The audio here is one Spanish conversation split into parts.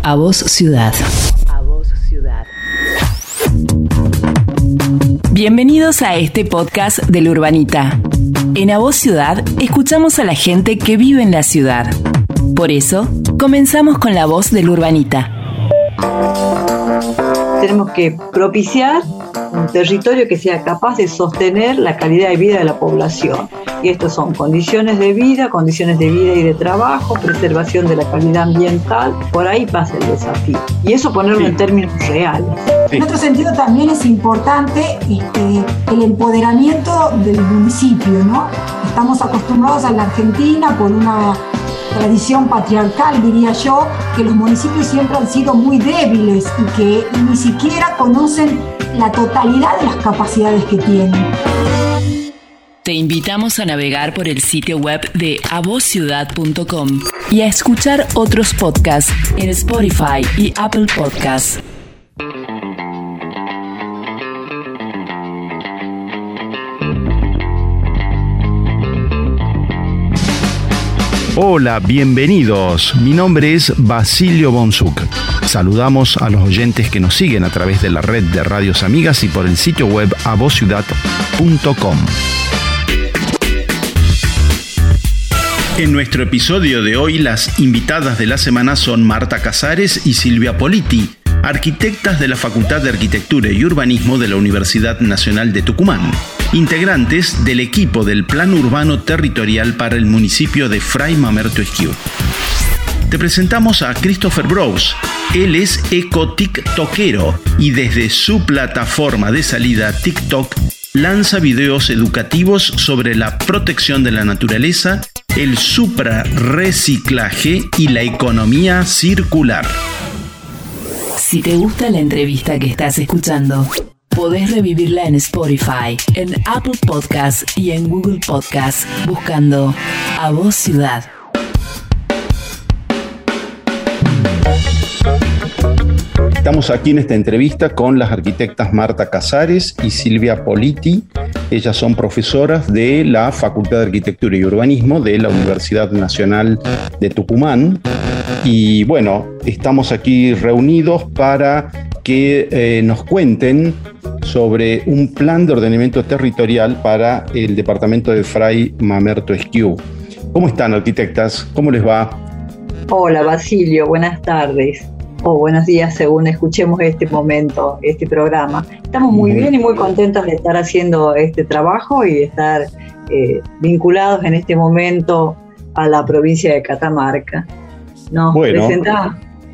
A Voz Ciudad. A Voz Ciudad. Bienvenidos a este podcast del Urbanita. En A Voz Ciudad escuchamos a la gente que vive en la ciudad. Por eso, comenzamos con la voz del Urbanita. Tenemos que propiciar un territorio que sea capaz de sostener la calidad de vida de la población. Y estos son condiciones de vida y de trabajo, preservación de la calidad ambiental. Por ahí pasa el desafío. Y eso ponerlo en términos reales. En otro sentido también es importante el empoderamiento del municipio, ¿no? Estamos acostumbrados en la Argentina por una tradición patriarcal, diría yo, que los municipios siempre han sido muy débiles y que ni siquiera conocen la totalidad de las capacidades que tienen. Te invitamos a navegar por el sitio web de avozciudad.com y a escuchar otros podcasts en Spotify y Apple Podcasts. Hola, bienvenidos. Mi nombre es Basilio Bonsuc. Saludamos a los oyentes que nos siguen a través de la red de radios amigas y por el sitio web avozciudad.com. En nuestro episodio de hoy, las invitadas de la semana son Marta Casares y Silvia Politi, arquitectas de la Facultad de Arquitectura y Urbanismo de la Universidad Nacional de Tucumán, integrantes del equipo del Plan Urbano Territorial para el municipio de Fray Mamerto Esquiú. Te presentamos a Christopher Brose. Él es eco-tiktokero y desde su plataforma de salida TikTok lanza videos educativos sobre la protección de la naturaleza, el suprarreciclaje y la economía circular. Si te gusta la entrevista que estás escuchando, podés revivirla en Spotify, en Apple Podcasts y en Google Podcasts buscando A Voz Ciudad. Estamos aquí en esta entrevista con las arquitectas Marta Casares y Silvia Politi. Ellas son profesoras de la Facultad de Arquitectura y Urbanismo de la Universidad Nacional de Tucumán. Y bueno, estamos aquí reunidos para que nos cuenten sobre un plan de ordenamiento territorial para el departamento de Fray Mamerto Esquiú. ¿Cómo están, arquitectas? ¿Cómo les va? Hola, Basilio, buenas tardes. O buenos días, según escuchemos este momento, este programa. Estamos muy bien y muy contentos de estar haciendo este trabajo y de estar vinculados en este momento a la provincia de Catamarca. ¿Nos presentamos?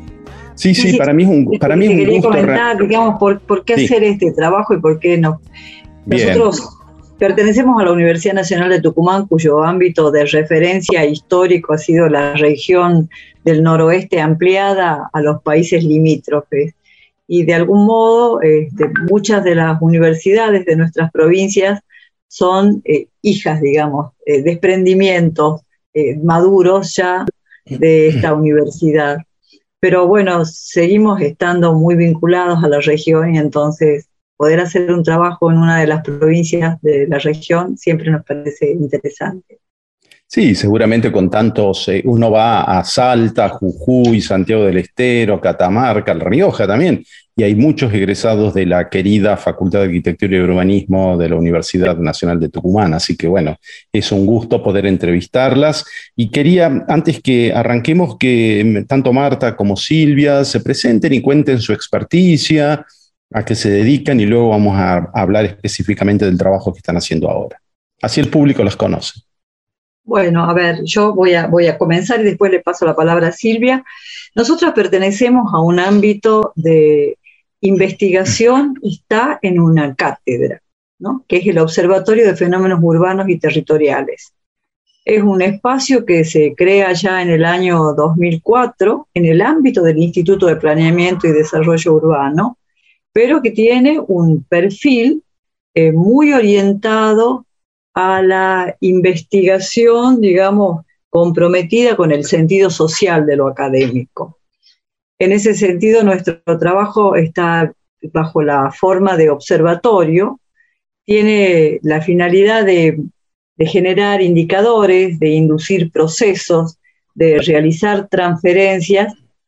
Sí, para mí es un gusto. Quería comentar, digamos, por qué hacer este trabajo y por qué no. Nosotros pertenecemos a la Universidad Nacional de Tucumán, cuyo ámbito de referencia histórico ha sido la región del noroeste ampliada a los países limítrofes. Y de algún modo, muchas de las universidades de nuestras provincias son hijas, digamos, desprendimientos maduros ya de esta universidad. Pero bueno, seguimos estando muy vinculados a la región y entonces poder hacer un trabajo en una de las provincias de la región siempre nos parece interesante. Sí, seguramente con tantos, uno va a Salta, Jujuy, Santiago del Estero, Catamarca, La Rioja también, y hay muchos egresados de la querida Facultad de Arquitectura y Urbanismo de la Universidad Nacional de Tucumán, así que bueno, es un gusto poder entrevistarlas, y quería, antes que arranquemos, que tanto Marta como Silvia se presenten y cuenten su experticia, a qué se dedican, y luego vamos a hablar específicamente del trabajo que están haciendo ahora. Así el público los conoce. Bueno, a ver, yo voy a comenzar y después le paso la palabra a Silvia. Nosotros pertenecemos a un ámbito de investigación y está en una cátedra, ¿no? Que es el Observatorio de Fenómenos Urbanos y Territoriales. Es un espacio que se crea ya en el año 2004 en el ámbito del Instituto de Planeamiento y Desarrollo Urbano, pero que tiene un perfil muy orientado a la investigación, digamos, comprometida con el sentido social de lo académico. En ese sentido, nuestro trabajo está bajo la forma de observatorio, tiene la finalidad de generar indicadores, de inducir procesos, de realizar transferencias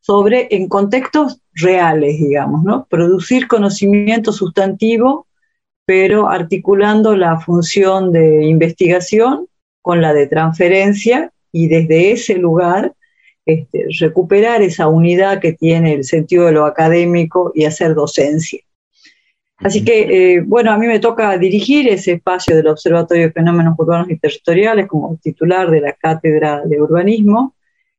en contextos reales, digamos, ¿no? Producir conocimiento sustantivo, pero articulando la función de investigación con la de transferencia, y desde ese lugar recuperar esa unidad que tiene el sentido de lo académico y hacer docencia. Así que, bueno, a mí me toca dirigir ese espacio del Observatorio de Fenómenos Urbanos y Territoriales como titular de la Cátedra de Urbanismo,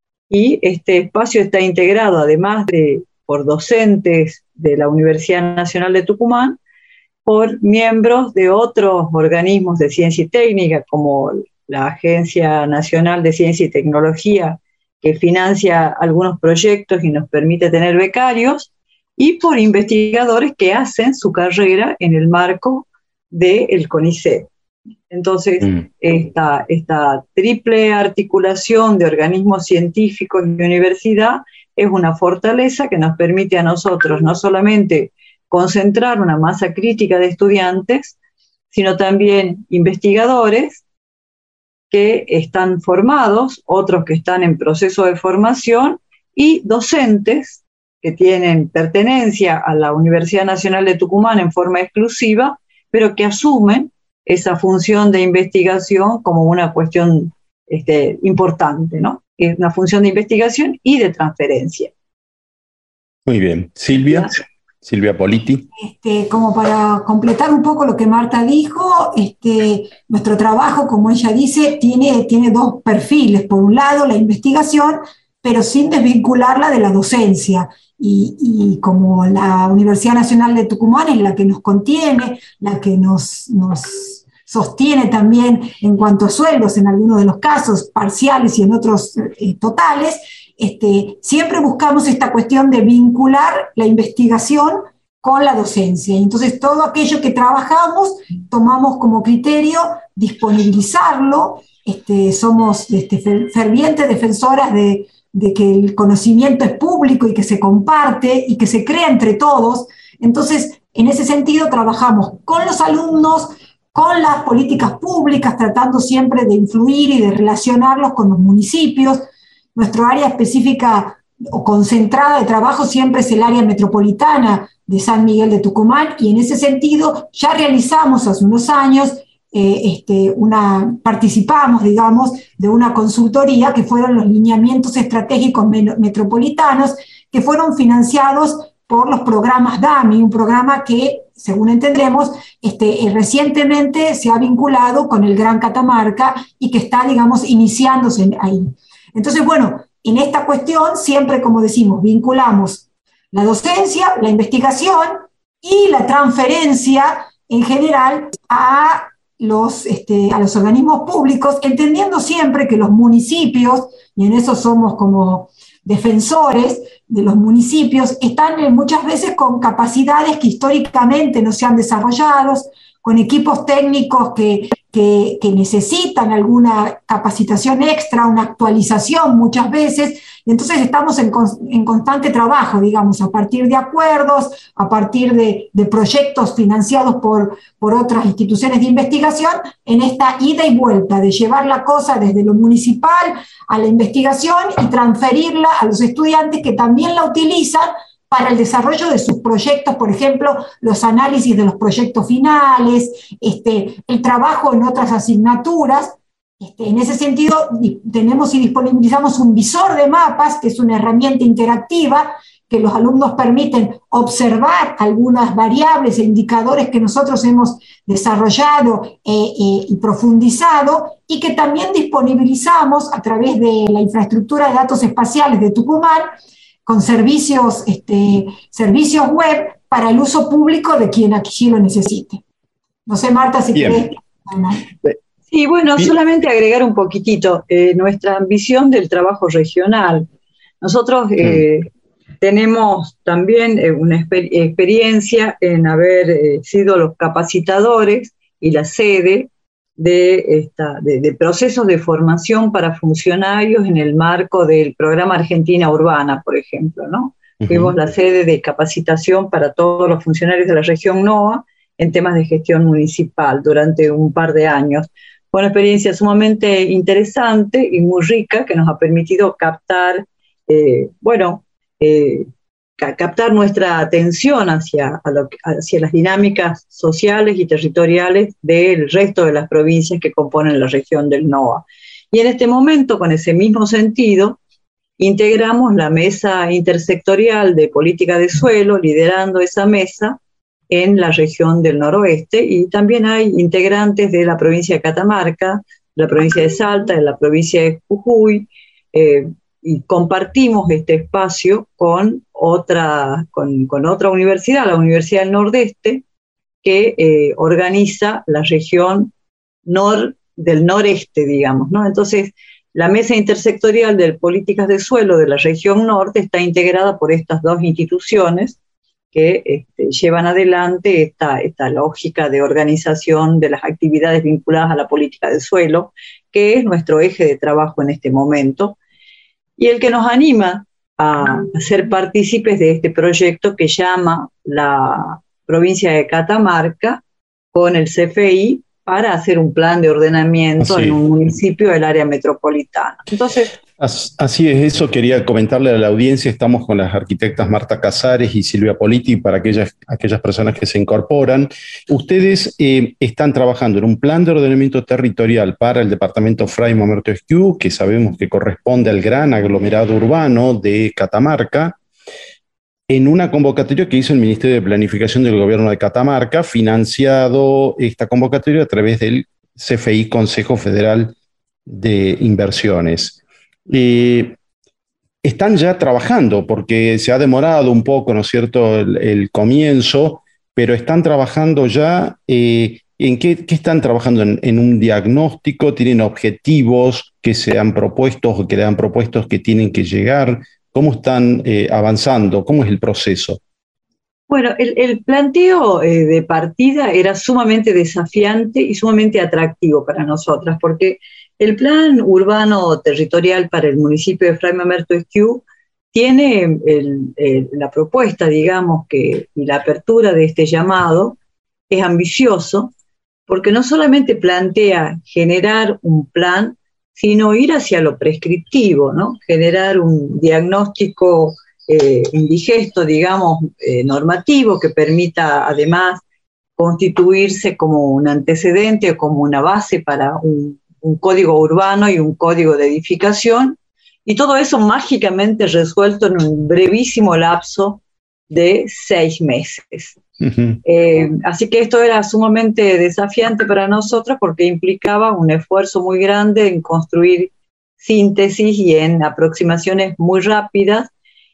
y este espacio está integrado, además por docentes de la Universidad Nacional de Tucumán, por miembros de otros organismos de ciencia y técnica, como la Agencia Nacional de Ciencia y Tecnología, que financia algunos proyectos y nos permite tener becarios, y por investigadores que hacen su carrera en el marco del CONICET. Entonces, esta triple articulación de organismos científicos y universidad es una fortaleza que nos permite a nosotros no solamente concentrar una masa crítica de estudiantes, sino también investigadores que están formados, otros que están en proceso de formación, y docentes que tienen pertenencia a la Universidad Nacional de Tucumán en forma exclusiva, pero que asumen esa función de investigación como una cuestión importante, ¿no? Es una función de investigación y de transferencia. Muy bien. Silvia Politi. Como para completar un poco lo que Marta dijo, nuestro trabajo, como ella dice, tiene dos perfiles. Por un lado, la investigación, pero sin desvincularla de la docencia. Y como la Universidad Nacional de Tucumán es la que nos contiene, la que nos sostiene también en cuanto a sueldos, en algunos de los casos parciales y en otros totales, siempre buscamos esta cuestión de vincular la investigación con la docencia. Y entonces todo aquello que trabajamos tomamos como criterio disponibilizarlo. Somos fervientes defensoras de que el conocimiento es público y que se comparte y que se crea entre todos. Entonces, en ese sentido, trabajamos con los alumnos, con las políticas públicas, tratando siempre de influir y de relacionarlos con los municipios. Nuestro área específica o concentrada de trabajo siempre es el área metropolitana de San Miguel de Tucumán, y en ese sentido ya realizamos hace unos años participamos, digamos, de una consultoría que fueron los lineamientos estratégicos metropolitanos, que fueron financiados por los programas DAMI, un programa que, según entendemos, recientemente se ha vinculado con el Gran Catamarca y que está, digamos, iniciándose ahí. Entonces, bueno, en esta cuestión siempre, como decimos, vinculamos la docencia, la investigación y la transferencia en general a los organismos públicos, entendiendo siempre que los municipios, y en eso somos como defensores de los municipios, están muchas veces con capacidades que históricamente no se han desarrollado, con equipos técnicos que necesitan alguna capacitación extra, una actualización muchas veces, y entonces estamos en constante trabajo, digamos, a partir de acuerdos, a partir de proyectos financiados por otras instituciones de investigación, en esta ida y vuelta de llevar la cosa desde lo municipal a la investigación y transferirla a los estudiantes que también la utilizan para el desarrollo de sus proyectos, por ejemplo, los análisis de los proyectos finales, el trabajo en otras asignaturas. En ese sentido, tenemos y disponibilizamos un visor de mapas, que es una herramienta interactiva que los alumnos permiten observar algunas variables e indicadores que nosotros hemos desarrollado y profundizado, y que también disponibilizamos a través de la infraestructura de datos espaciales de Tucumán, con servicios web para el uso público de quien aquí lo necesite. No sé, Marta, si querés. Sí, bueno, solamente agregar un poquitito nuestra ambición del trabajo regional. Nosotros tenemos también una experiencia en haber sido los capacitadores y la sede de procesos de formación para funcionarios en el marco del programa Argentina Urbana, por ejemplo, ¿no? Fuimos la sede de capacitación para todos los funcionarios de la región NOA en temas de gestión municipal durante un par de años. Fue una experiencia sumamente interesante y muy rica que nos ha permitido captar, captar nuestra atención hacia las dinámicas sociales y territoriales del resto de las provincias que componen la región del NOA. Y en este momento, con ese mismo sentido, integramos la Mesa Intersectorial de Política de Suelo, liderando esa mesa en la región del noroeste, y también hay integrantes de la provincia de Catamarca, de la provincia de Salta, de la provincia de Jujuy, y compartimos este espacio con otra universidad, la Universidad del Nordeste, que organiza la región del noreste, digamos, ¿no? Entonces, la Mesa Intersectorial de Políticas de Suelo de la región norte está integrada por estas dos instituciones que llevan adelante esta lógica de organización de las actividades vinculadas a la política de suelo, que es nuestro eje de trabajo en este momento, y el que nos anima a ser partícipes de este proyecto que llama la provincia de Catamarca con el CFI para hacer un plan de ordenamiento en un municipio del área metropolitana. Entonces, así es, eso quería comentarle a la audiencia. Estamos con las arquitectas Marta Casares y Silvia Politi, para aquellas personas que se incorporan. Ustedes están trabajando en un plan de ordenamiento territorial para el departamento Fray Mamerto Esquiú, que sabemos que corresponde al gran aglomerado urbano de Catamarca, en una convocatoria que hizo el Ministerio de Planificación del Gobierno de Catamarca, financiado esta convocatoria a través del CFI, Consejo Federal de Inversiones. Están ya trabajando, porque se ha demorado un poco, ¿no es cierto?, el comienzo, pero están trabajando ya. ¿En qué están trabajando? ¿En un diagnóstico? ¿Tienen objetivos que se han propuesto o que le han propuesto que tienen que llegar? ¿Cómo están avanzando? ¿Cómo es el proceso? Bueno, el planteo de partida era sumamente desafiante y sumamente atractivo para nosotras, porque el plan urbano territorial para el municipio de Fray Mamerto Esquiú tiene la propuesta, digamos, y la apertura de este llamado es ambicioso, porque no solamente plantea generar un plan, sino ir hacia lo prescriptivo, ¿no? Generar un diagnóstico indigesto, digamos, normativo, que permita además constituirse como un antecedente o como una base para un código urbano y un código de edificación, y todo eso mágicamente resuelto en un brevísimo lapso de 6 meses. Uh-huh. Así que esto era sumamente desafiante para nosotros, porque implicaba un esfuerzo muy grande en construir síntesis y en aproximaciones muy rápidas,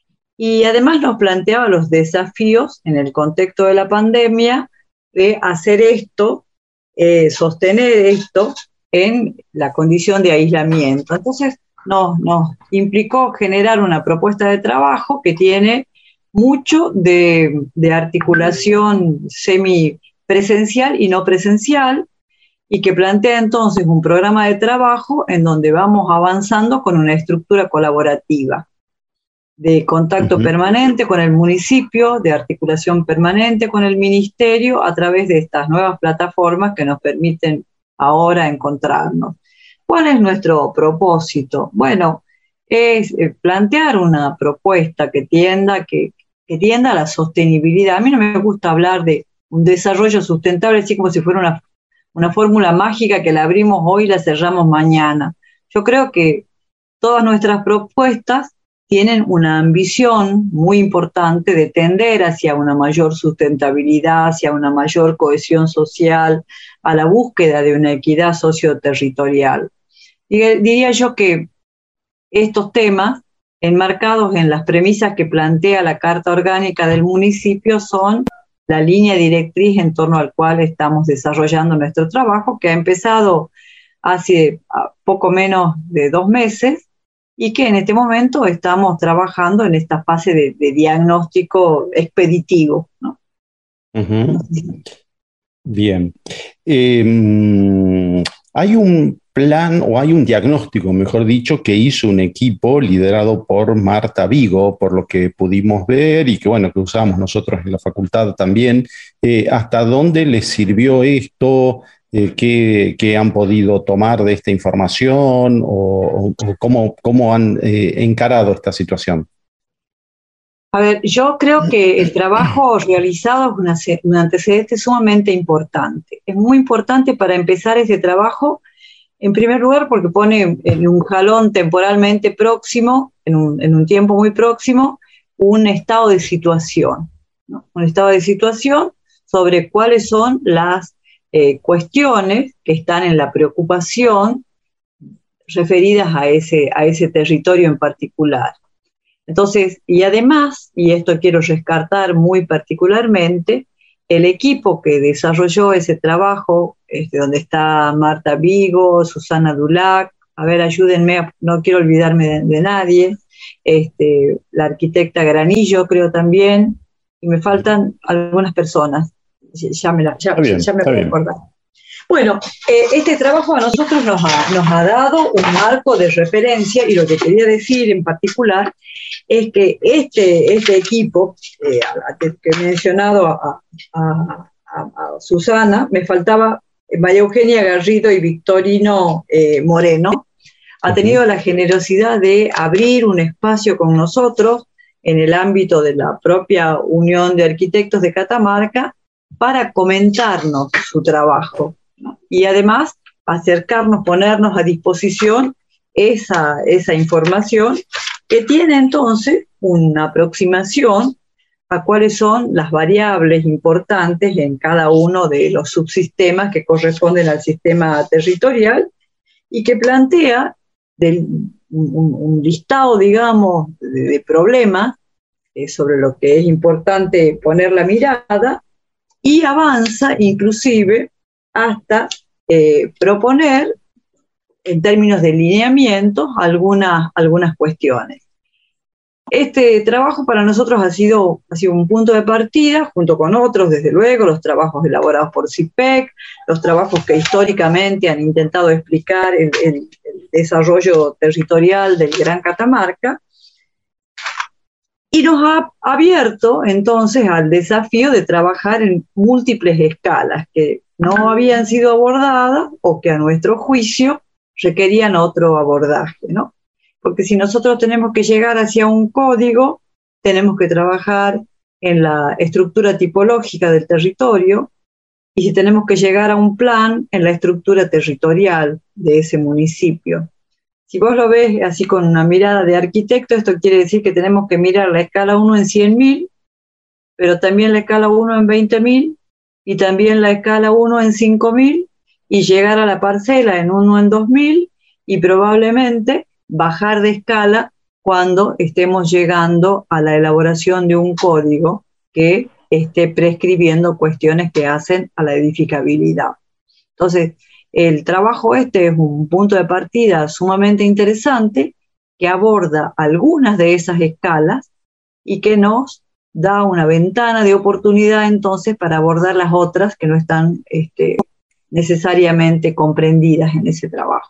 y además nos planteaba los desafíos en el contexto de la pandemia de hacer esto, sostener esto en la condición de aislamiento. Entonces nos implicó generar una propuesta de trabajo que tiene mucho de articulación semipresencial y no presencial, y que plantea entonces un programa de trabajo en donde vamos avanzando con una estructura colaborativa de contacto permanente con el municipio, de articulación permanente con el ministerio, a través de estas nuevas plataformas que nos permiten ahora encontrarnos. ¿Cuál es nuestro propósito? Bueno, es plantear una propuesta que tienda a la sostenibilidad. A mí no me gusta hablar de un desarrollo sustentable así como si fuera una fórmula mágica que la abrimos hoy y la cerramos mañana. Yo creo que todas nuestras propuestas tienen una ambición muy importante de tender hacia una mayor sustentabilidad, hacia una mayor cohesión social, a la búsqueda de una equidad socioterritorial. Y diría yo que estos temas, enmarcados en las premisas que plantea la Carta Orgánica del municipio, son la línea directriz en torno al cual estamos desarrollando nuestro trabajo, que ha empezado hace poco menos de 2 meses, y que en este momento estamos trabajando en esta fase de diagnóstico expeditivo, ¿no? Uh-huh. Bien. Hay un plan, o hay un diagnóstico, mejor dicho, que hizo un equipo liderado por Marta Vigo, por lo que pudimos ver y que, bueno, que usamos nosotros en la facultad también. ¿Hasta dónde les sirvió esto? ¿Qué han podido tomar de esta información o cómo han encarado esta situación? A ver, yo creo que el trabajo realizado es un antecedente sumamente importante. Es muy importante para empezar ese trabajo, en primer lugar, porque pone en un jalón temporalmente próximo, en un tiempo muy próximo, un estado de situación, ¿no? Un estado de situación sobre cuáles son las cuestiones que están en la preocupación referidas a ese territorio en particular. Entonces, y además, y esto quiero rescatar muy particularmente, el equipo que desarrolló ese trabajo, donde está Marta Vigo, Susana Dulac, a ver, ayúdenme, no quiero olvidarme de nadie, la arquitecta Granillo creo también, y me faltan algunas personas, ya me voy a acordar. Bueno, este trabajo a nosotros nos ha dado un marco de referencia, y lo que quería decir en particular es que este equipo, que he mencionado a Susana, me faltaba María Eugenia Garrido y Victorino Moreno, ha tenido la generosidad de abrir un espacio con nosotros en el ámbito de la propia Unión de Arquitectos de Catamarca para comentarnos su trabajo, ¿no? Y además acercarnos, ponernos a disposición esa información que tiene entonces una aproximación a cuáles son las variables importantes en cada uno de los subsistemas que corresponden al sistema territorial y que plantea un listado, digamos, de problemas sobre lo que es importante poner la mirada y avanza inclusive hasta proponer en términos de lineamientos algunas cuestiones. Este trabajo para nosotros ha sido un punto de partida, junto con otros, desde luego, los trabajos elaborados por CIPEC, los trabajos que históricamente han intentado explicar el desarrollo territorial del Gran Catamarca, y nos ha abierto entonces al desafío de trabajar en múltiples escalas que no habían sido abordadas o que a nuestro juicio requerían otro abordaje, ¿no? Porque si nosotros tenemos que llegar hacia un código, tenemos que trabajar en la estructura tipológica del territorio, y si tenemos que llegar a un plan, en la estructura territorial de ese municipio. Si vos lo ves así con una mirada de arquitecto, esto quiere decir que tenemos que mirar la escala 1 en 100.000, pero también la escala 1 en 20.000, y también la escala 1 en 5.000, y llegar a la parcela en 1 en 2.000, y probablemente bajar de escala cuando estemos llegando a la elaboración de un código que esté prescribiendo cuestiones que hacen a la edificabilidad. Entonces, el trabajo es un punto de partida sumamente interesante que aborda algunas de esas escalas y que nos da una ventana de oportunidad entonces para abordar las otras que no están necesariamente comprendidas en ese trabajo.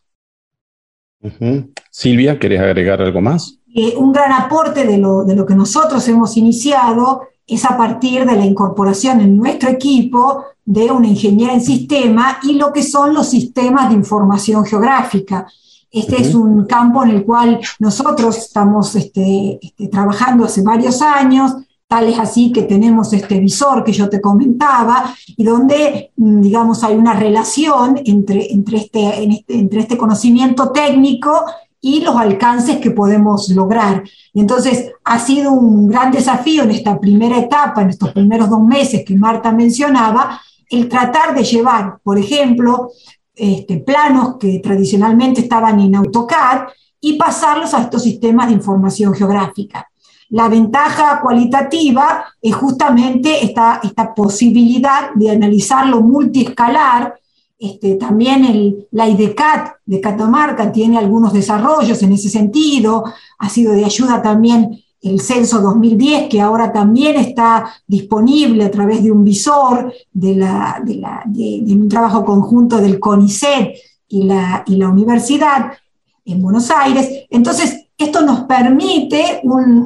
Uh-huh. Silvia, ¿querés agregar algo más? Un gran aporte de lo que nosotros hemos iniciado es a partir de la incorporación en nuestro equipo de una ingeniera en sistema y lo que son los sistemas de información geográfica. Este es un campo en el cual nosotros estamos trabajando hace varios años, tal es así que tenemos este visor que yo te comentaba, y donde, digamos, hay una relación entre este conocimiento técnico y los alcances que podemos lograr. Y entonces ha sido un gran desafío en esta primera etapa, en estos primeros 2 meses que Marta mencionaba, el tratar de llevar, por ejemplo, planos que tradicionalmente estaban en AutoCAD y pasarlos a estos sistemas de información geográfica. La ventaja cualitativa es justamente esta posibilidad de analizarlo multiescalar. También la IDECAT de Catamarca tiene algunos desarrollos en ese sentido. Ha sido de ayuda también el Censo 2010, que ahora también está disponible a través de un visor de un trabajo conjunto del CONICET y la universidad en Buenos Aires. Entonces, esto nos permite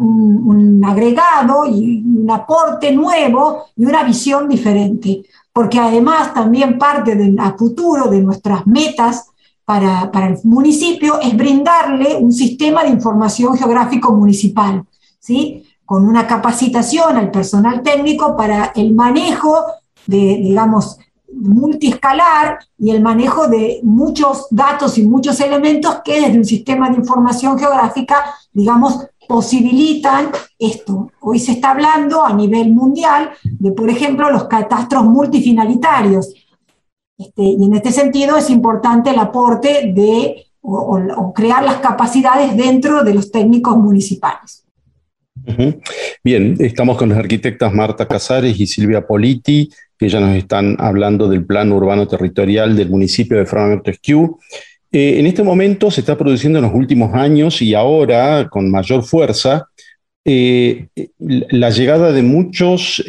un agregado y un aporte nuevo y una visión diferente, porque además también parte a futuro de nuestras metas para el municipio es brindarle un sistema de información geográfico municipal, ¿sí? con una capacitación al personal técnico para el manejo de, digamos, multiescalar y el manejo de muchos datos y muchos elementos que desde un sistema de información geográfica, digamos, posibilitan esto. Hoy se está hablando a nivel mundial de, por ejemplo, los catastros multifinalitarios. Y en este sentido es importante el aporte de o crear las capacidades dentro de los técnicos municipales. Bien, estamos con las arquitectas Marta Casares y Silvia Politi, que ya nos están hablando del plan urbano territorial del municipio de Fray Mamerto Esquiú. En este momento se está produciendo en los últimos años y ahora con mayor fuerza la llegada de muchos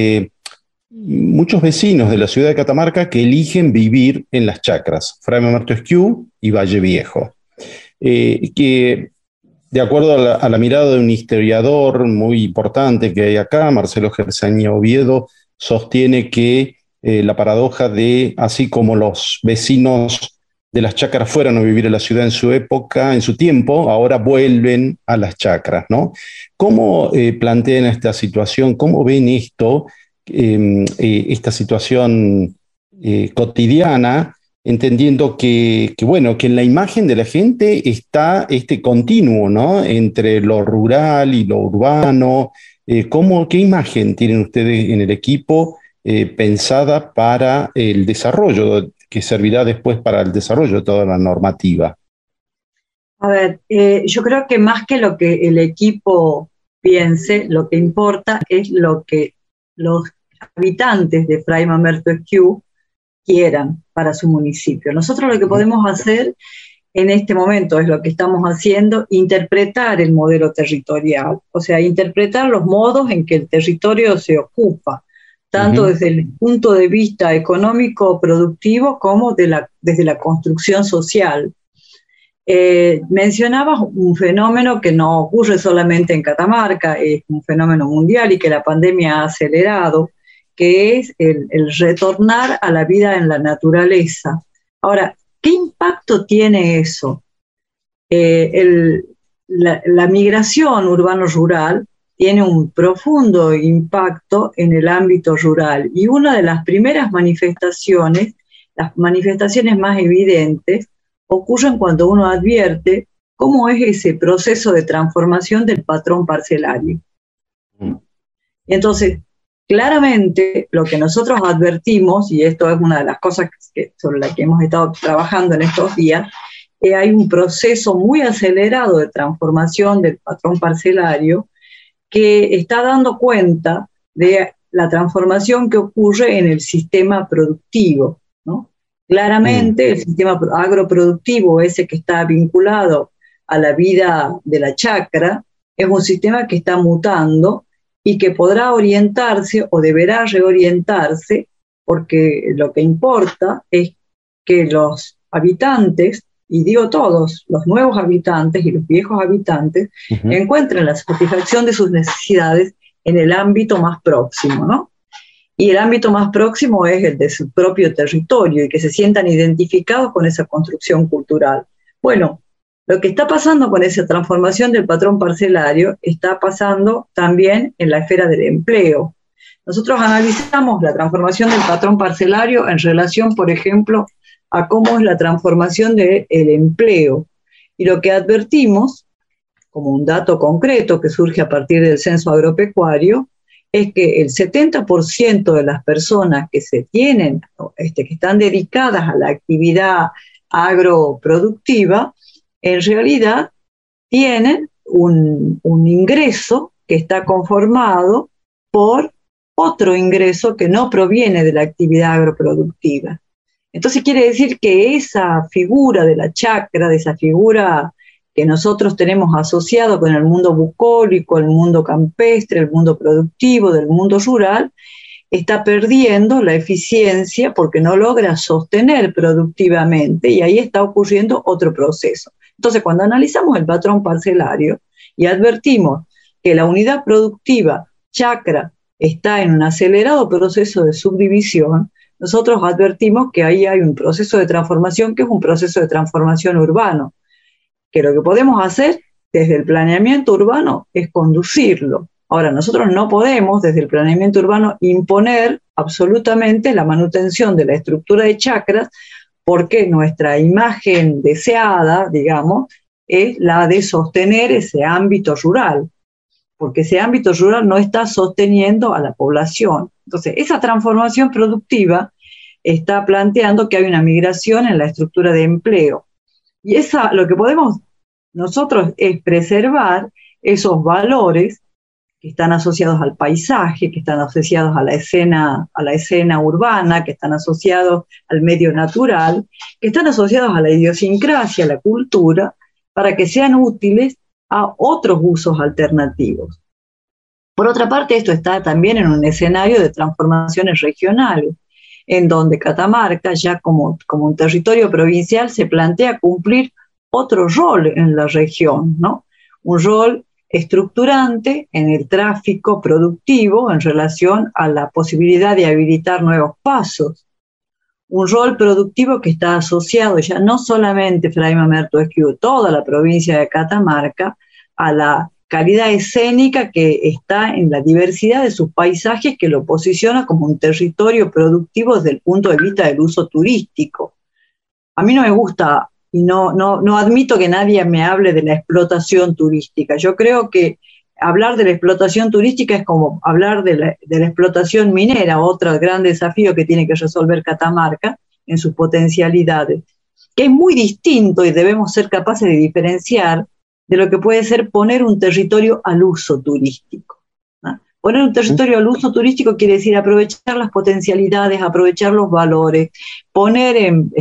vecinos de la ciudad de Catamarca que eligen vivir en las chacras, Fray Mamerto Esquiú y Valle Viejo, que de acuerdo a la mirada de un historiador muy importante que hay acá, Marcelo Gersaña Oviedo, sostiene que la paradoja de, así como los vecinos de las chacras fueron a vivir en la ciudad en su época, en su tiempo, ahora vuelven a las chacras, ¿no? ¿Cómo plantean esta situación? ¿Cómo ven esto, esta situación cotidiana, entendiendo que en la imagen de la gente está este continuo, ¿no?, entre lo rural y lo urbano? ¿Qué imagen tienen ustedes en el equipo pensada para el desarrollo, que servirá después para el desarrollo de toda la normativa? A ver, yo creo que más que lo que el equipo piense, lo que importa es lo que los habitantes de Fray Mamerto Esquiú quieran para su municipio. Nosotros lo que podemos hacer en este momento es lo que estamos haciendo, interpretar el modelo territorial, o sea, interpretar los modos en que el territorio se ocupa, tanto desde el punto de vista económico productivo como desde la construcción social. Mencionabas un fenómeno que no ocurre solamente en Catamarca, es un fenómeno mundial y que la pandemia ha acelerado, que es el retornar a la vida en la naturaleza. Ahora, ¿qué impacto tiene eso? La migración urbano-rural tiene un profundo impacto en el ámbito rural, y una de las primeras manifestaciones, las manifestaciones más evidentes, ocurren cuando uno advierte cómo es ese proceso de transformación del patrón parcelario. Entonces, claramente lo que nosotros advertimos, y esto es una de las cosas sobre las que hemos estado trabajando en estos días, hay un proceso muy acelerado de transformación del patrón parcelario que está dando cuenta de la transformación que ocurre en el sistema productivo, ¿no? Claramente el sistema agroproductivo, ese que está vinculado a la vida de la chacra, es un sistema que está mutando y que podrá orientarse o deberá reorientarse, porque lo que importa es que los habitantes, y digo todos, los nuevos habitantes y los viejos habitantes, encuentren la satisfacción de sus necesidades en el ámbito más próximo, ¿no? Y el ámbito más próximo es el de su propio territorio, y que se sientan identificados con esa construcción cultural. Bueno, lo que está pasando con esa transformación del patrón parcelario está pasando también en la esfera del empleo. Nosotros analizamos la transformación del patrón parcelario en relación, por ejemplo, a cómo es la transformación del empleo. Y lo que advertimos, como un dato concreto que surge a partir del censo agropecuario, es que el 70% de las personas que que están dedicadas a la actividad agroproductiva, en realidad tienen un ingreso que está conformado por otro ingreso que no proviene de la actividad agroproductiva. Entonces quiere decir que esa figura de la chacra, de esa figura que nosotros tenemos asociado con el mundo bucólico, el mundo campestre, el mundo productivo, del mundo rural, está perdiendo la eficiencia porque no logra sostener productivamente, y ahí está ocurriendo otro proceso. Entonces, cuando analizamos el patrón parcelario y advertimos que la unidad productiva chacra está en un acelerado proceso de subdivisión, nosotros advertimos que ahí hay un proceso de transformación que es un proceso de transformación urbano, que lo que podemos hacer desde el planeamiento urbano es conducirlo, Ahora, nosotros no podemos, desde el planeamiento urbano, imponer absolutamente la manutención de la estructura de chacras, porque nuestra imagen deseada, digamos, es la de sostener ese ámbito rural, porque ese ámbito rural no está sosteniendo a la población. Entonces, esa transformación productiva está planteando que hay una migración en la estructura de empleo. Y lo que podemos nosotros es preservar esos valores que están asociados al paisaje, que están asociados a la escena urbana, que están asociados al medio natural, que están asociados a la idiosincrasia, a la cultura, para que sean útiles a otros usos alternativos. Por otra parte, esto está también en un escenario de transformaciones regionales, en donde Catamarca, ya como un territorio provincial, se plantea cumplir otro rol en la región, ¿no? Un rol estructurante en el tráfico productivo en relación a la posibilidad de habilitar nuevos pasos. Un rol productivo que está asociado ya no solamente, Fray Mamerto Esquiú, toda la provincia de Catamarca, a la calidad escénica que está en la diversidad de sus paisajes, que lo posiciona como un territorio productivo desde el punto de vista del uso turístico. A mí no me gusta y no admito que nadie me hable de la explotación turística. Yo creo que hablar de la explotación turística es como hablar de la explotación minera, otro gran desafío que tiene que resolver Catamarca en sus potencialidades, que es muy distinto y debemos ser capaces de diferenciar de lo que puede ser poner un territorio al uso turístico, ¿no? Poner un territorio al uso turístico quiere decir aprovechar las potencialidades, aprovechar los valores, poner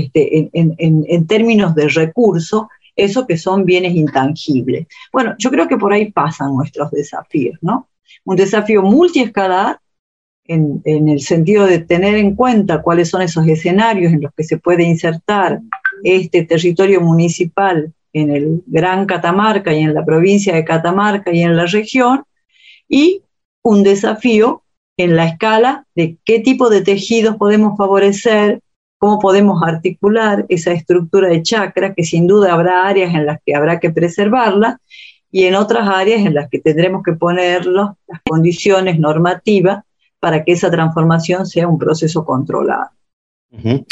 en términos de recursos eso que son bienes intangibles. Bueno, yo creo que por ahí pasan nuestros desafíos, ¿no? Un desafío multiescalar en el sentido de tener en cuenta cuáles son esos escenarios en los que se puede insertar este territorio municipal en el Gran Catamarca y en la provincia de Catamarca y en la región, y un desafío en la escala de qué tipo de tejidos podemos favorecer, cómo podemos articular esa estructura de chacra, que sin duda habrá áreas en las que habrá que preservarla y en otras áreas en las que tendremos que poner las condiciones normativas para que esa transformación sea un proceso controlado. Uh-huh.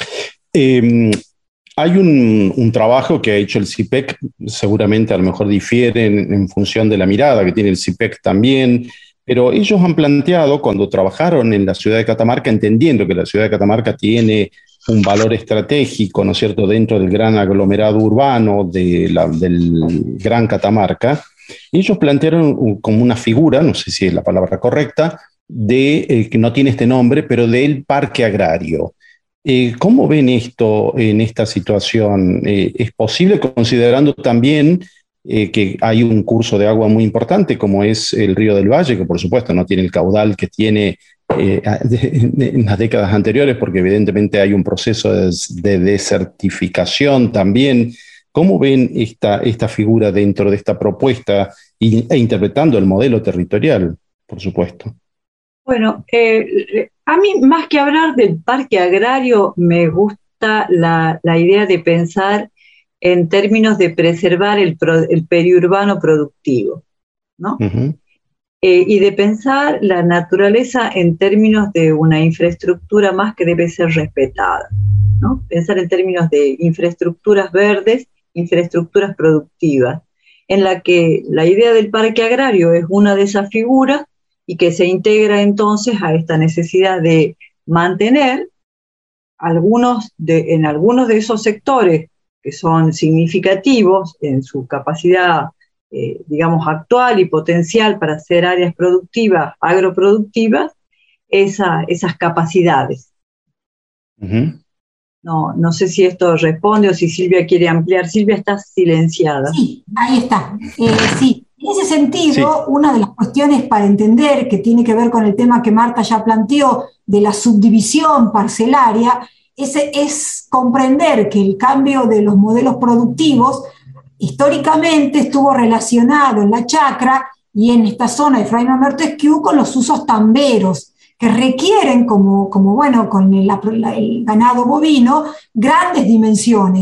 Hay un trabajo que ha hecho el CIPEC, seguramente a lo mejor difiere en función de la mirada que tiene el CIPEC también, pero ellos han planteado, cuando trabajaron en la ciudad de Catamarca, entendiendo que la ciudad de Catamarca tiene un valor estratégico, ¿no es cierto?, dentro del gran aglomerado urbano del Gran Catamarca, ellos plantearon como una figura, no sé si es la palabra correcta, que no tiene este nombre, pero del parque agrario. ¿Cómo ven esto en esta situación? ¿Es posible, considerando también que hay un curso de agua muy importante como es el Río del Valle, que por supuesto no tiene el caudal que tiene en las décadas anteriores, porque evidentemente hay un proceso de desertificación también? ¿Cómo ven esta figura dentro de esta propuesta e interpretando el modelo territorial, por supuesto? Bueno, a mí, más que hablar del parque agrario, me gusta la idea de pensar en términos de preservar el periurbano productivo, ¿no? Uh-huh. Y de pensar la naturaleza en términos de una infraestructura más que debe ser respetada, ¿no? Pensar en términos de infraestructuras verdes, infraestructuras productivas, en la que la idea del parque agrario es una de esas figuras y que se integra entonces a esta necesidad de mantener en algunos de esos sectores que son significativos en su capacidad, digamos, actual y potencial para hacer áreas productivas, agroproductivas, esas capacidades. Uh-huh. No sé si esto responde o si Silvia quiere ampliar. Silvia, está silenciada. Sí, ahí está. Sí. En ese sentido, sí, una de las cuestiones para entender, que tiene que ver con el tema que Marta ya planteó, de la subdivisión parcelaria, es comprender que el cambio de los modelos productivos históricamente estuvo relacionado en la chacra y en esta zona de Fray Mamerto Esquiú con los usos tamberos, que requieren, como bueno, con el ganado bovino, grandes dimensiones.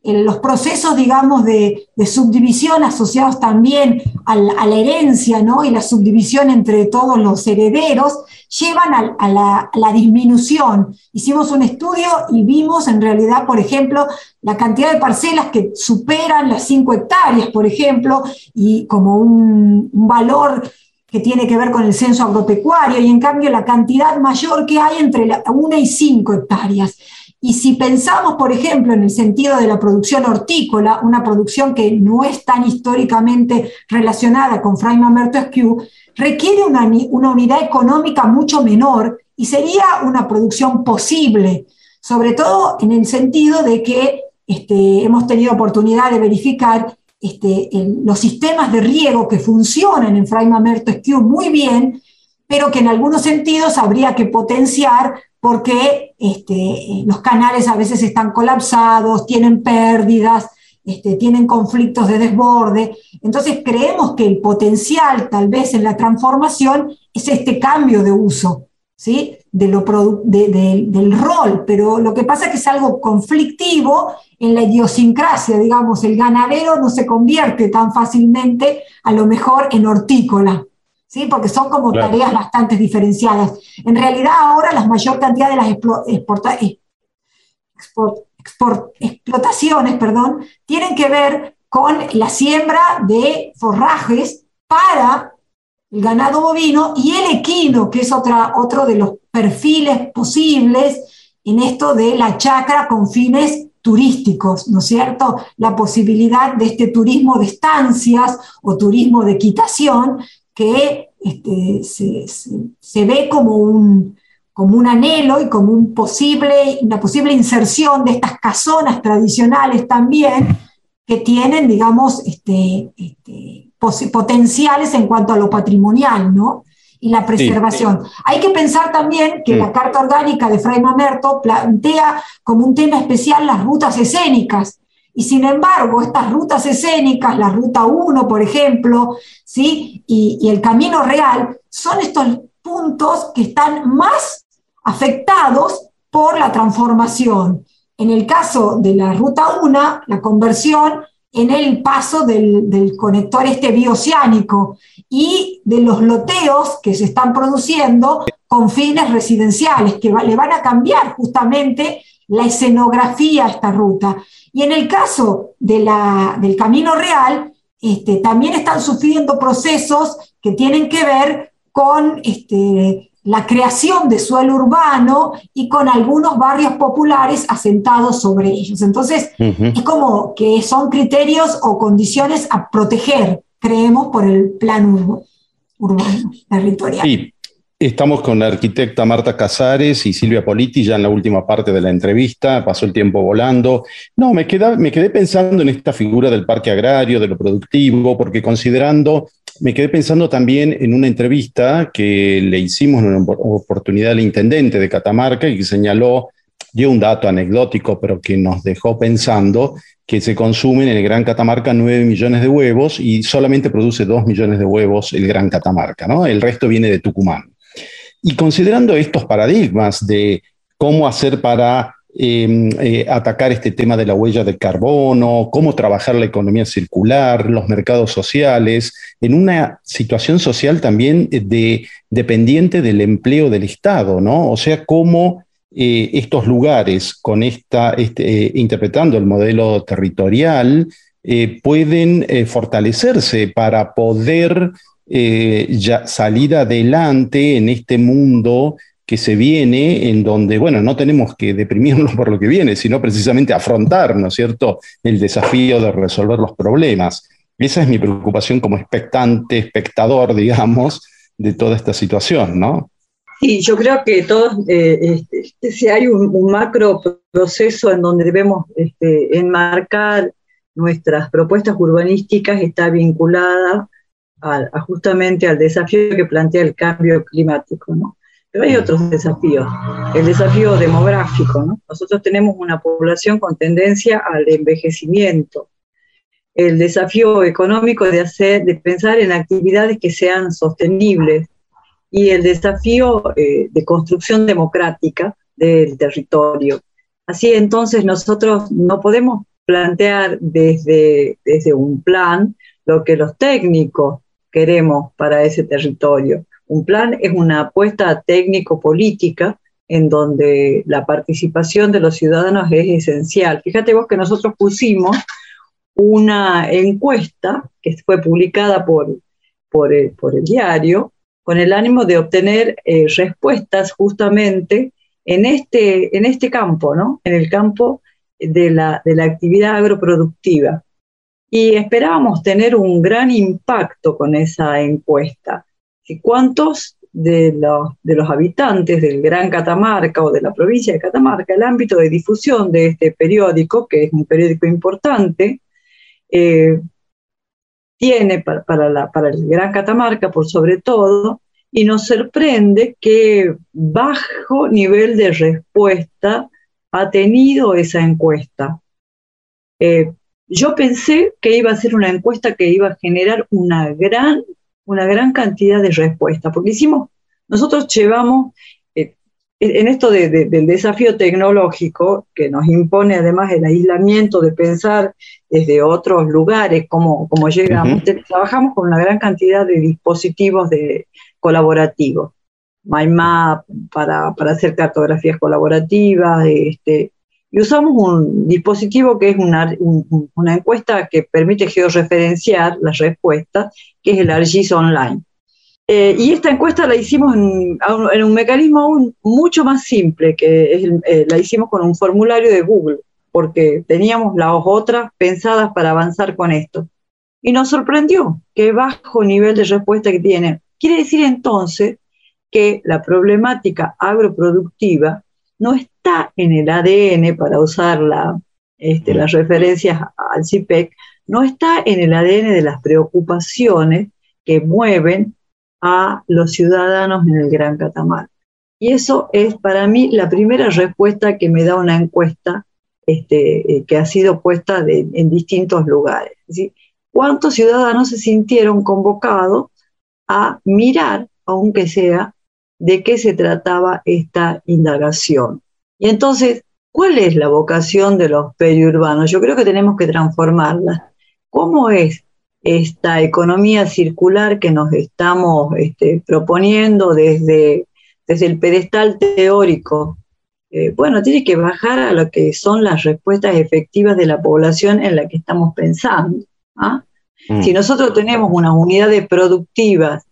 los procesos, digamos, de subdivisión asociados también a la herencia, ¿no? Y la subdivisión entre todos los herederos, llevan a la disminución. Hicimos un estudio y vimos en realidad, por ejemplo, la cantidad de parcelas que superan las 5 hectáreas, por ejemplo, y como un valor que tiene que ver con el censo agropecuario, y en cambio la cantidad mayor que hay entre 1 y 5 hectáreas. Y si pensamos, por ejemplo, en el sentido de la producción hortícola, una producción que no es tan históricamente relacionada con Fray Mamerto Esquiú, requiere una unidad económica mucho menor y sería una producción posible, sobre todo en el sentido de que hemos tenido oportunidad de verificar los sistemas de riego que funcionan en Fray Mamerto Esquiú muy bien, pero que en algunos sentidos habría que potenciar porque los canales a veces están colapsados, tienen pérdidas, tienen conflictos de desborde. Entonces creemos que el potencial tal vez en la transformación es este cambio de uso, ¿sí? Del rol, pero lo que pasa es que es algo conflictivo en la idiosincrasia, digamos, el ganadero no se convierte tan fácilmente a lo mejor en hortícola, ¿sí? Porque son como tareas bastante diferenciadas. En realidad ahora la mayor cantidad de las explotaciones, tienen que ver con la siembra de forrajes para el ganado bovino y el equino, que es otro de los perfiles posibles en esto de la chacra con fines turísticos, ¿no es cierto? La posibilidad de este turismo de estancias o turismo de equitación que se ve como un anhelo y como una posible inserción de estas casonas tradicionales también que tienen, digamos, potenciales en cuanto a lo patrimonial, ¿no? Y la preservación. Sí. Hay que pensar también que la Carta Orgánica de Fray Mamerto plantea como un tema especial las rutas escénicas, y sin embargo estas rutas escénicas, la Ruta 1, por ejemplo, ¿sí? y el Camino Real, son estos puntos que están más afectados por la transformación. En el caso de la Ruta 1, la conversión en el paso del conector bioceánico y de los loteos que se están produciendo con fines residenciales, que le van a cambiar justamente la escenografía a esta ruta. Y en el caso del Camino Real, también están sufriendo procesos que tienen que ver con la creación de suelo urbano y con algunos barrios populares asentados sobre ellos. Entonces, es como que son criterios o condiciones a proteger, creemos, por el plan urbano, territorial. Sí, estamos con la arquitecta Marta Casares y Silvia Politi ya en la última parte de la entrevista, pasó el tiempo volando. No, me quedé pensando en esta figura del parque agrario, de lo productivo, porque me quedé pensando también en una entrevista que le hicimos en una oportunidad al intendente de Catamarca y que dio un dato anecdótico, pero que nos dejó pensando que se consumen en el Gran Catamarca 9 millones de huevos y solamente produce 2 millones de huevos el Gran Catamarca, ¿no? El resto viene de Tucumán. Y considerando estos paradigmas de cómo hacer para atacar este tema de la huella de carbono, cómo trabajar la economía circular, los mercados sociales, en una situación social también dependiente del empleo del Estado, ¿no? O sea, cómo estos lugares, interpretando el modelo territorial, pueden fortalecerse para poder ya salir adelante en este mundo que se viene, en donde, bueno, no tenemos que deprimirnos por lo que viene, sino precisamente afrontar, ¿no es cierto?, el desafío de resolver los problemas. Esa es mi preocupación como espectador, digamos, de toda esta situación, ¿no? Sí, yo creo que todos, si hay un macro proceso en donde debemos enmarcar nuestras propuestas urbanísticas, está vinculada justamente al desafío que plantea el cambio climático, ¿no? Pero hay otros desafíos. El desafío demográfico, ¿no? Nosotros tenemos una población con tendencia al envejecimiento. El desafío económico de pensar en actividades que sean sostenibles. Y el desafío de construcción democrática del territorio. Así entonces nosotros no podemos plantear desde un plan lo que los técnicos queremos para ese territorio. Un plan es una apuesta técnico-política en donde la participación de los ciudadanos es esencial. Fíjate vos que nosotros pusimos una encuesta que fue publicada por el diario con el ánimo de obtener respuestas justamente en este campo, ¿no? En el campo de la actividad agroproductiva. Y esperábamos tener un gran impacto con esa encuesta. ¿Cuántos de los habitantes del Gran Catamarca o de la provincia de Catamarca, el ámbito de difusión de este periódico, que es un periódico importante, tiene para el Gran Catamarca por sobre todo, y nos sorprende qué bajo nivel de respuesta ha tenido esa encuesta. Yo pensé que iba a ser una encuesta que iba a generar una gran cantidad de respuestas, porque nosotros llevamos, en esto del desafío tecnológico, que nos impone además el aislamiento de pensar desde otros lugares, cómo llegamos, trabajamos con una gran cantidad de dispositivos colaborativos. MyMap para hacer cartografías colaborativas, y usamos un dispositivo que es una encuesta que permite georreferenciar las respuestas, que es el ARGIS Online. Y esta encuesta la hicimos en un mecanismo aún mucho más simple, la hicimos con un formulario de Google, porque teníamos las otras pensadas para avanzar con esto. Y nos sorprendió qué bajo nivel de respuesta que tiene. Quiere decir entonces que la problemática agroproductiva no está en el ADN, para usar las referencias al CIPEC, no está en el ADN de las preocupaciones que mueven a los ciudadanos en el Gran Catamarca. Y eso es para mí la primera respuesta que me da una encuesta que ha sido puesta en distintos lugares. Es decir, ¿cuántos ciudadanos se sintieron convocados a mirar, aunque sea, de qué se trataba esta indagación? Y entonces, ¿cuál es la vocación de los periurbanos? Yo creo que tenemos que transformarla. ¿Cómo es esta economía circular que nos estamos proponiendo desde el pedestal teórico? Bueno, tiene que bajar a lo que son las respuestas efectivas de la población en la que estamos pensando. Si nosotros tenemos unas unidades productivas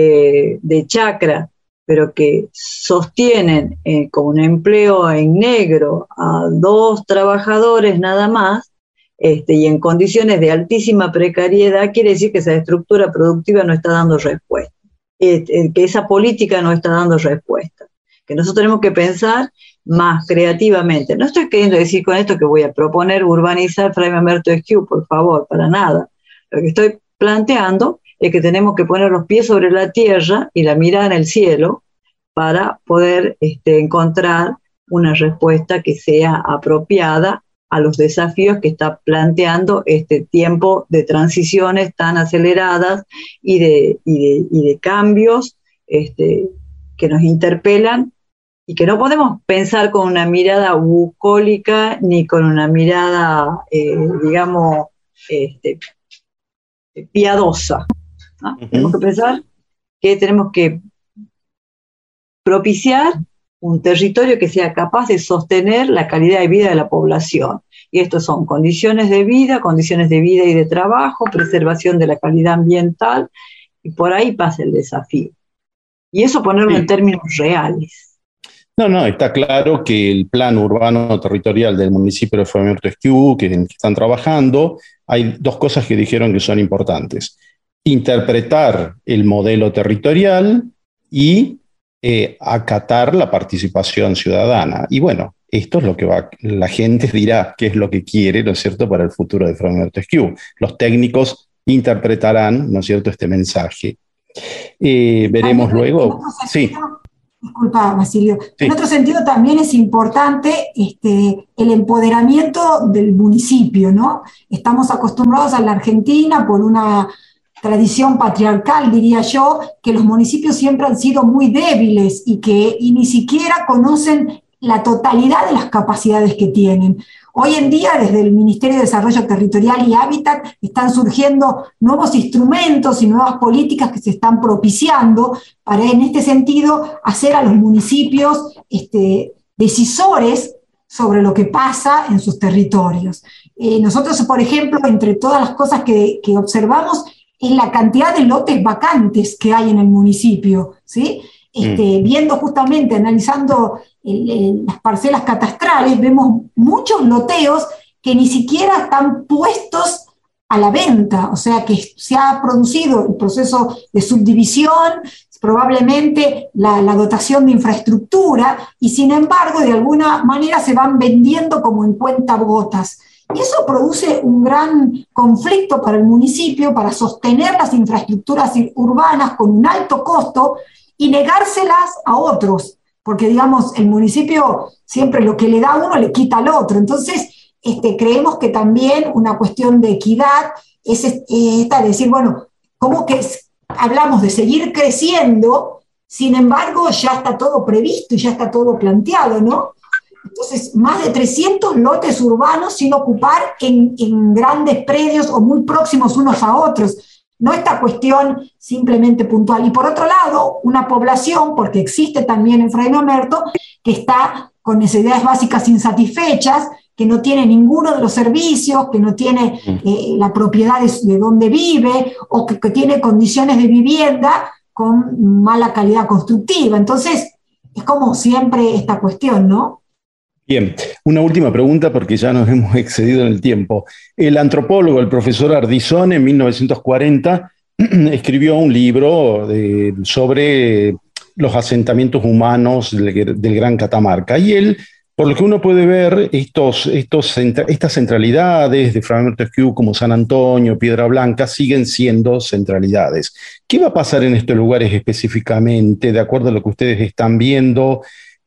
de chacra, pero que sostienen con un empleo en negro a 2 trabajadores nada más, y en condiciones de altísima precariedad, quiere decir que esa estructura productiva no está dando respuesta, que esa política no está dando respuesta, que nosotros tenemos que pensar más creativamente. No estoy queriendo decir con esto que voy a proponer urbanizar Fray Mamerto Esquiú, por favor, para nada. Lo que estoy planteando es que tenemos que poner los pies sobre la tierra y la mirada en el cielo para poder encontrar una respuesta que sea apropiada a los desafíos que está planteando este tiempo de transiciones tan aceleradas y de cambios que nos interpelan y que no podemos pensar con una mirada bucólica ni con una mirada, digamos, piadosa, ¿no? Tenemos que pensar que tenemos que propiciar un territorio que sea capaz de sostener la calidad de vida de la población. Y esto son condiciones de vida y de trabajo, preservación de la calidad ambiental, y por ahí pasa el desafío. Y eso ponerlo en términos reales. No, está claro que el plan urbano territorial del municipio de Fray Mamerto Esquiú, que están trabajando, hay 2 cosas que dijeron que son importantes. Interpretar el modelo territorial y acatar la participación ciudadana. Y bueno, esto es lo que la gente dirá qué es lo que quiere, ¿no es cierto?, para el futuro de Fray Mamerto Esquiú. Los técnicos interpretarán, ¿no es cierto?, este mensaje. Veremos luego. Sí. Disculpa, Basilio. Sí. En otro sentido también es importante el empoderamiento del municipio, ¿no? Estamos acostumbrados a la Argentina por una tradición patriarcal, diría yo, que los municipios siempre han sido muy débiles y ni siquiera conocen la totalidad de las capacidades que tienen. Hoy en día, desde el Ministerio de Desarrollo Territorial y Hábitat, están surgiendo nuevos instrumentos y nuevas políticas que se están propiciando para, en este sentido, hacer a los municipios decisores sobre lo que pasa en sus territorios. Nosotros, por ejemplo, entre todas las cosas que observamos, es la cantidad de lotes vacantes que hay en el municipio, ¿sí? Viendo justamente, analizando las parcelas catastrales, vemos muchos loteos que ni siquiera están puestos a la venta, o sea que se ha producido el proceso de subdivisión, probablemente la dotación de infraestructura, y sin embargo, de alguna manera se van vendiendo como en cuentagotas. Y eso produce un gran conflicto para el municipio para sostener las infraestructuras urbanas con un alto costo y negárselas a otros, porque digamos, el municipio siempre lo que le da a uno le quita al otro. Entonces, creemos que también una cuestión de equidad es esta de decir, bueno, ¿cómo que hablamos de seguir creciendo? Sin embargo, ya está todo previsto y ya está todo planteado, ¿no? Entonces, más de 300 lotes urbanos sin ocupar en grandes predios o muy próximos unos a otros. No esta cuestión simplemente puntual. Y por otro lado, una población, porque existe también en Fray Mamerto, que está con necesidades básicas insatisfechas, que no tiene ninguno de los servicios, que no tiene la propiedad de donde vive, o que tiene condiciones de vivienda con mala calidad constructiva. Entonces, es como siempre esta cuestión, ¿no? Bien, una última pregunta porque ya nos hemos excedido en el tiempo. El antropólogo, el profesor Ardizón, en 1940 escribió un libro sobre los asentamientos humanos del Gran Catamarca. Y él, por lo que uno puede ver, estas centralidades de Fray Mamerto Esquiú como San Antonio, Piedra Blanca, siguen siendo centralidades. ¿Qué va a pasar en estos lugares específicamente, de acuerdo a lo que ustedes están viendo?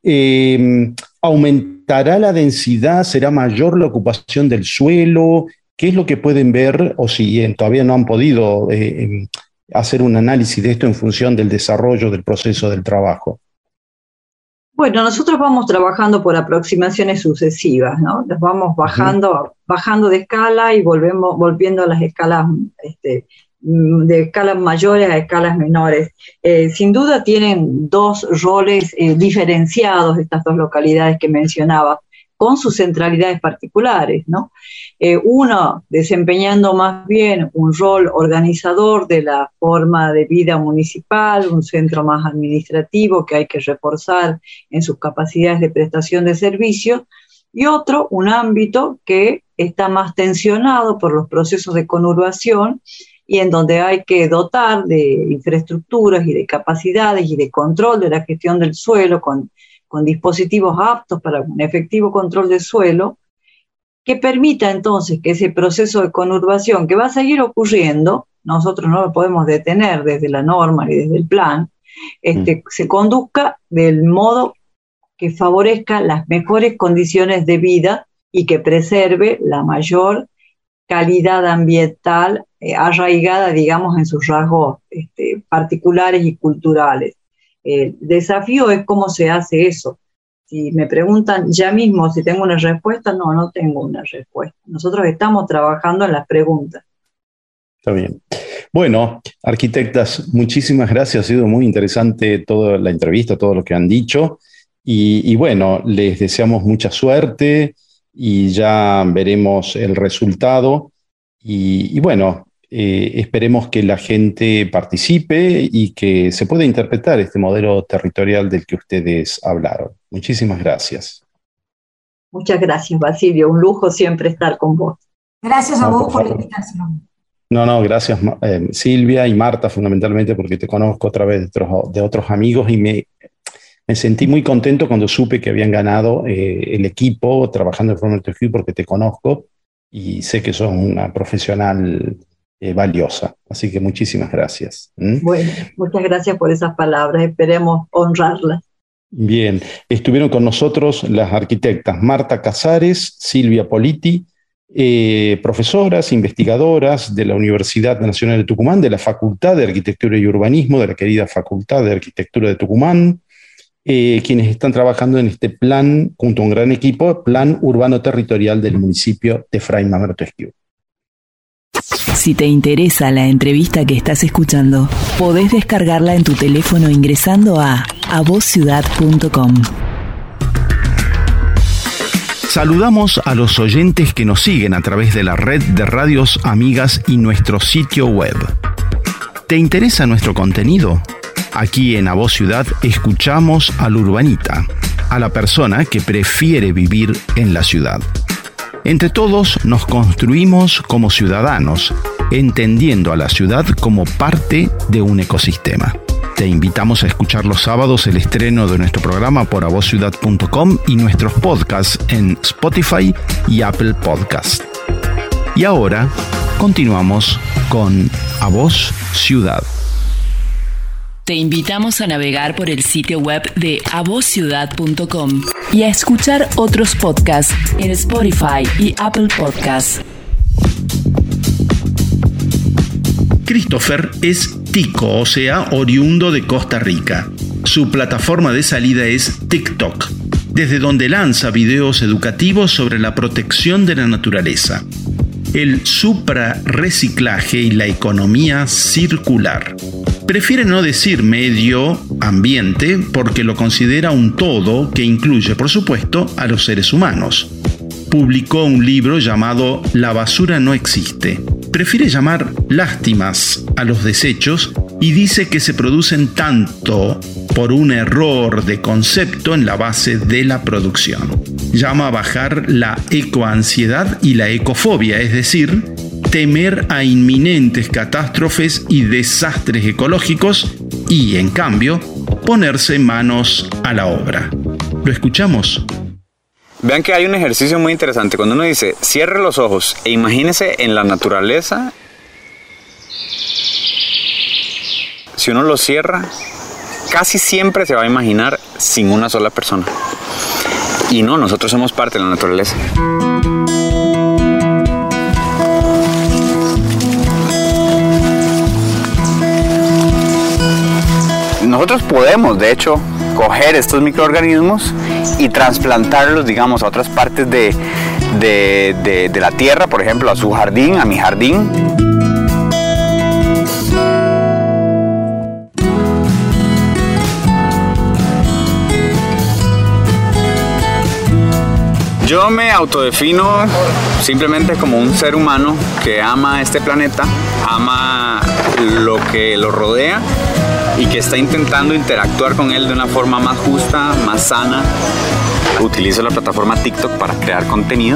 ¿Aumentará la densidad? ¿Será mayor la ocupación del suelo? ¿Qué es lo que pueden ver? O si todavía no han podido hacer un análisis de esto en función del desarrollo del proceso del trabajo. Bueno, nosotros vamos trabajando por aproximaciones sucesivas, ¿no? Las vamos bajando de escala y volviendo a las escalas de escalas mayores a escalas menores. Sin duda tienen dos roles diferenciados estas dos localidades que mencionaba, con sus centralidades particulares, ¿no? Uno desempeñando más bien un rol organizador de la forma de vida municipal, un centro más administrativo que hay que reforzar en sus capacidades de prestación de servicios, y otro, un ámbito que está más tensionado por los procesos de conurbación y en donde hay que dotar de infraestructuras y de capacidades y de control de la gestión del suelo con dispositivos aptos para un efectivo control del suelo, que permita entonces que ese proceso de conurbación, que va a seguir ocurriendo, nosotros no lo podemos detener desde la norma ni desde el plan, se conduzca del modo que favorezca las mejores condiciones de vida y que preserve la mayor calidad ambiental arraigada, digamos, en sus rasgos particulares y culturales. El desafío es cómo se hace eso. Si me preguntan ya mismo si tengo una respuesta, no tengo una respuesta. Nosotros estamos trabajando en las preguntas. Está bien. Bueno, arquitectas, muchísimas gracias. Ha sido muy interesante toda la entrevista, todo lo que han dicho. Y bueno, les deseamos mucha suerte y ya veremos el resultado. Y bueno, esperemos que la gente participe y que se pueda interpretar este modelo territorial del que ustedes hablaron. Muchísimas gracias. Muchas gracias, Basilio. Un lujo siempre estar con vos. Gracias a vos por la invitación. No, gracias Silvia y Marta, fundamentalmente porque te conozco a través de otros amigos y me sentí muy contento cuando supe que habían ganado el equipo trabajando en Fray Mamerto Esquiú porque te conozco y sé que sos una profesional valiosa. Así que muchísimas gracias. Bueno, muchas gracias por esas palabras. Esperemos honrarlas. Bien, estuvieron con nosotros las arquitectas Marta Casares, Silvia Politi, profesoras, investigadoras de la Universidad Nacional de Tucumán, de la Facultad de Arquitectura y Urbanismo, de la querida Facultad de Arquitectura de Tucumán, quienes están trabajando en este plan, junto a un gran equipo, Plan Urbano Territorial del municipio de Fray Mamerto Esquiú. Si te interesa la entrevista que estás escuchando, podés descargarla en tu teléfono ingresando a avosciudad.com. Saludamos a los oyentes que nos siguen a través de la red de radios amigas y nuestro sitio web. ¿Te interesa nuestro contenido? Aquí en A Voz Ciudad escuchamos al urbanita, a la persona que prefiere vivir en la ciudad. Entre todos nos construimos como ciudadanos, entendiendo a la ciudad como parte de un ecosistema. Te invitamos a escuchar los sábados el estreno de nuestro programa por avosciudad.com y nuestros podcasts en Spotify y Apple Podcast. Y ahora continuamos con A Voz Ciudad. Te invitamos a navegar por el sitio web de avosciudad.com y a escuchar otros podcasts en Spotify y Apple Podcasts. Christopher es tico, o sea, oriundo de Costa Rica. Su plataforma de salida es TikTok, desde donde lanza videos educativos sobre la protección de la naturaleza, el suprarreciclaje y la economía circular. Prefiere no decir medio ambiente porque lo considera un todo que incluye, por supuesto, a los seres humanos. Publicó un libro llamado La basura no existe. Prefiere llamar lástimas a los desechos y dice que se producen tanto por un error de concepto en la base de la producción. Llama a bajar la ecoansiedad y la ecofobia, es decir, temer a inminentes catástrofes y desastres ecológicos y, en cambio, ponerse manos a la obra. ¿Lo escuchamos? Vean que hay un ejercicio muy interesante. Cuando uno dice, cierre los ojos e imagínese en la naturaleza, si uno lo cierra, casi siempre se va a imaginar sin una sola persona. Y no, nosotros somos parte de la naturaleza. Nosotros podemos, de hecho, coger estos microorganismos y trasplantarlos, digamos, a otras partes de la tierra, por ejemplo, a su jardín, a mi jardín. Yo me autodefino simplemente como un ser humano que ama este planeta, ama lo que lo rodea y que está intentando interactuar con él de una forma más justa, más sana. Utilizo la plataforma TikTok para crear contenido.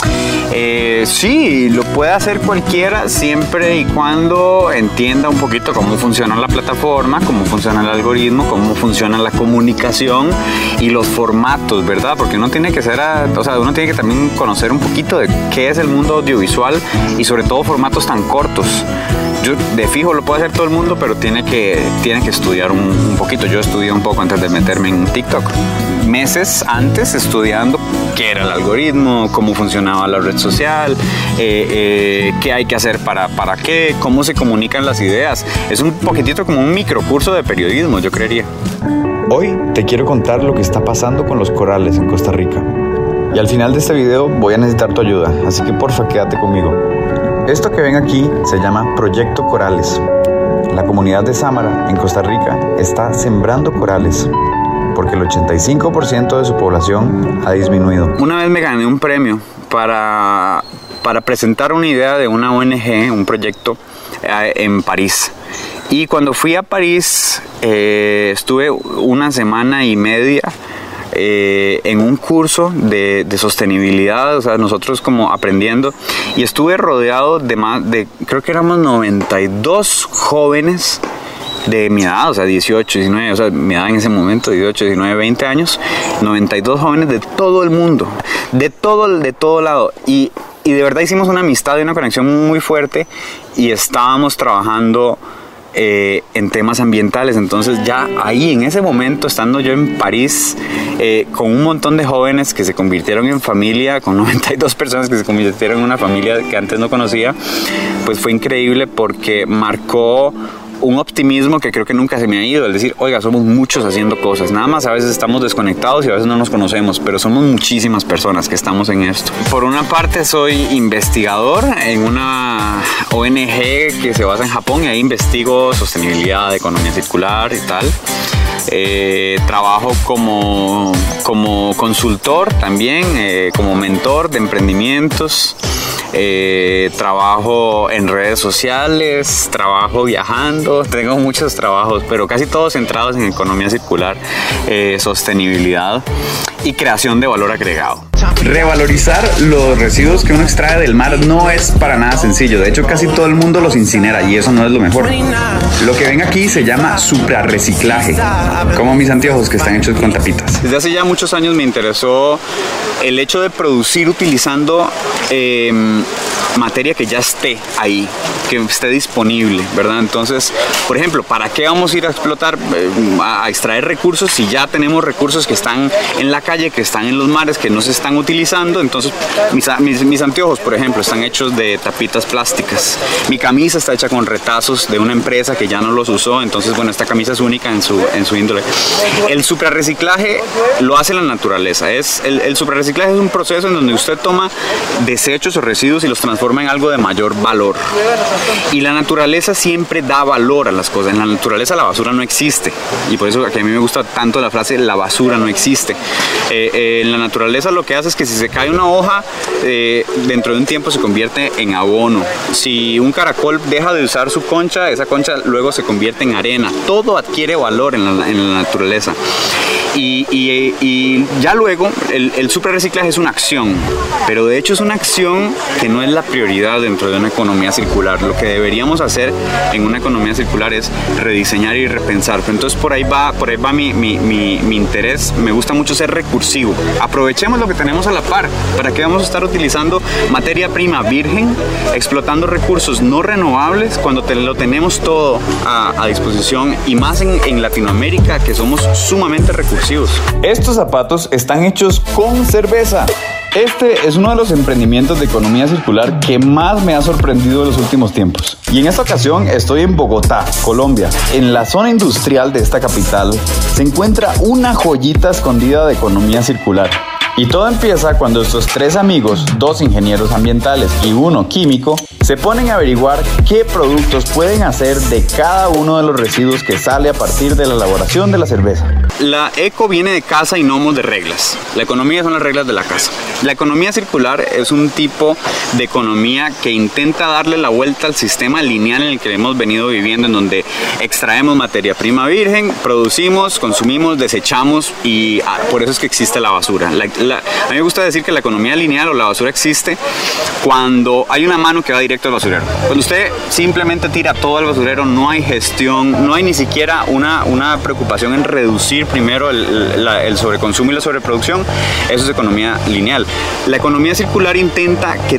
Sí, lo puede hacer cualquiera siempre y cuando entienda un poquito cómo funciona la plataforma, cómo funciona el algoritmo, cómo funciona la comunicación y los formatos, ¿verdad? Porque uno tiene que uno tiene que también conocer un poquito de qué es el mundo audiovisual y sobre todo formatos tan cortos. Yo de fijo lo puede hacer todo el mundo, pero tiene que estudiar un poquito. Yo estudié un poco antes de meterme en TikTok. Meses antes estudiando qué era el algoritmo, cómo funcionaba la red social, qué hay que hacer para qué, cómo se comunican las ideas. Es un poquitito como un microcurso de periodismo, yo creería. Hoy te quiero contar lo que está pasando con los corales en Costa Rica. Y al final de este video voy a necesitar tu ayuda, así que porfa quédate conmigo. Esto que ven aquí se llama Proyecto Corales. La comunidad de Sámara, en Costa Rica, está sembrando corales porque el 85% de su población ha disminuido. Una vez me gané un premio para presentar una idea de una ONG, un proyecto en París. Y cuando fui a París, estuve una semana y media en un curso de sostenibilidad, o sea, nosotros como aprendiendo, y estuve rodeado de creo que éramos 92 jóvenes de mi edad, o sea, 18, 19, o sea, mi edad en ese momento, 18, 19, 20 años, 92 jóvenes de todo el mundo, de todo lado, y de verdad hicimos una amistad y una conexión muy fuerte, y estábamos trabajando en temas ambientales. Entonces ya ahí en ese momento, estando yo en París con un montón de jóvenes que se convirtieron en familia, con 92 personas que se convirtieron en una familia que antes no conocía, pues fue increíble porque marcó un optimismo que creo que nunca se me ha ido, es decir, oiga, somos muchos haciendo cosas, nada más a veces estamos desconectados y a veces no nos conocemos, pero somos muchísimas personas que estamos en esto. Por una parte soy investigador en una ONG que se basa en Japón y ahí investigo sostenibilidad, economía circular y tal. Trabajo como consultor también, como mentor de emprendimientos. Trabajo en redes sociales, trabajo viajando, tengo muchos trabajos, pero casi todos centrados en economía circular, sostenibilidad y creación de valor agregado. Revalorizar los residuos que uno extrae del mar no es para nada sencillo. De hecho, casi todo el mundo los incinera y eso no es lo mejor. Lo que ven aquí se llama suprarreciclaje, como mis anteojos que están hechos con tapitas. Desde hace ya muchos años me interesó el hecho de producir utilizando materia que ya esté ahí, que esté disponible, ¿verdad? Entonces, por ejemplo, ¿para qué vamos a ir a explotar, a extraer recursos si ya tenemos recursos que están en la calle, que están en los mares, que no se están utilizando? Entonces, mis anteojos, por ejemplo, están hechos de tapitas plásticas. Mi camisa está hecha con retazos de una empresa que ya no los usó, entonces, bueno, esta camisa es única en su índole. El suprarreciclaje lo hace la naturaleza. El suprarreciclaje es un proceso en donde usted toma desechos o residuos y los transforma en algo de mayor valor. Y la naturaleza siempre da valor a las cosas. En la naturaleza la basura no existe. Y por eso que a mí me gusta tanto la frase la basura no existe. En la naturaleza lo que hace es que si se cae una hoja, dentro de un tiempo se convierte en abono. Si un caracol deja de usar su concha, esa concha luego se convierte en arena. Todo adquiere valor en la naturaleza. Y ya luego el suprarreciclaje es una acción, pero de hecho es una acción que no es la prioridad dentro de una economía circular. Lo que deberíamos hacer en una economía circular es rediseñar y repensar. Entonces por ahí va mi interés. Me gusta mucho ser recursivo. Aprovechemos lo que tenemos a la par. ¿Para qué vamos a estar utilizando materia prima virgen, explotando recursos no renovables cuando lo tenemos todo a disposición, y más en Latinoamérica, que somos sumamente recursivos? Estos zapatos están hechos con cerveza. Este es uno de los emprendimientos de economía circular que más me ha sorprendido en los últimos tiempos. Y en esta ocasión estoy en Bogotá, Colombia. En la zona industrial de esta capital se encuentra una joyita escondida de economía circular. Y todo empieza cuando estos 3 amigos, 2 ingenieros ambientales y 1 químico, se ponen a averiguar qué productos pueden hacer de cada uno de los residuos que sale a partir de la elaboración de la cerveza. La eco viene de casa y no de reglas. La economía son las reglas de la casa. La economía circular es un tipo de economía que intenta darle la vuelta al sistema lineal en el que hemos venido viviendo, en donde extraemos materia prima virgen, producimos, consumimos, desechamos, y por eso es que existe la basura. A mí me gusta decir que la economía lineal o la basura existe cuando hay una mano que va directo al basurero. Cuando usted simplemente tira todo al basurero, no hay gestión, no hay ni siquiera una preocupación en reducir primero el sobreconsumo y la sobreproducción. Eso es economía lineal. La economía circular intenta que